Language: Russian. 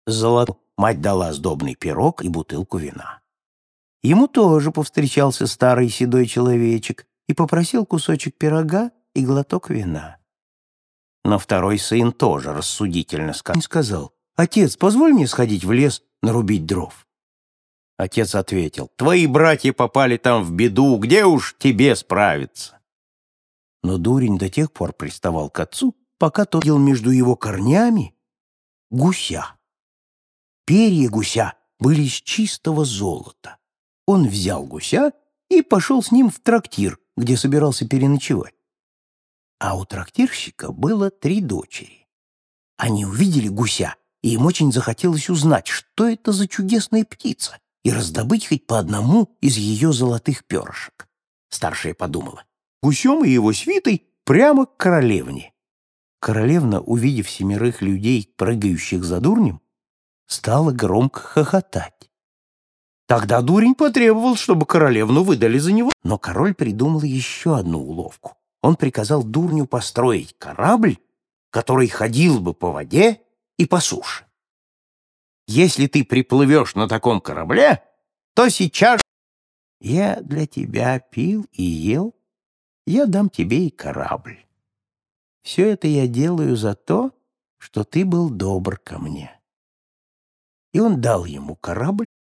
золотую. Мать дала сдобный пирог и бутылку вина. Ему тоже повстречался старый седой человечек и попросил кусочек пирога и глоток вина. Но второй сын тоже рассудительно сказал: «Отец, позволь мне сходить в лес нарубить дров». Отец ответил: «Твои братья попали там в беду, где уж тебе справиться?» Но дурень до тех пор приставал к отцу, пока тот видел между его корнями гуся. Перья гуся были из чистого золота. Он взял гуся и пошел с ним в трактир, где собирался переночевать. А у трактирщика было 3 дочери. Они увидели гуся, и им очень захотелось узнать, что это за чудесная птица, и раздобыть хоть по одному из ее золотых перышек. Старшая подумала: гусем и его свитой прямо к королевне. Королевна, увидев 7 людей, прыгающих за дурнем, стала громко хохотать. Тогда дурень потребовал, чтобы королевну выдали за него. Но король придумал еще одну уловку. Он приказал дурню построить корабль, который ходил бы по воде и по суше. «Если ты приплывешь на таком корабле, то сейчас я для тебя пил и ел, я дам тебе и корабль. Все это я делаю за то, что ты был добр ко мне». И он дал ему корабль,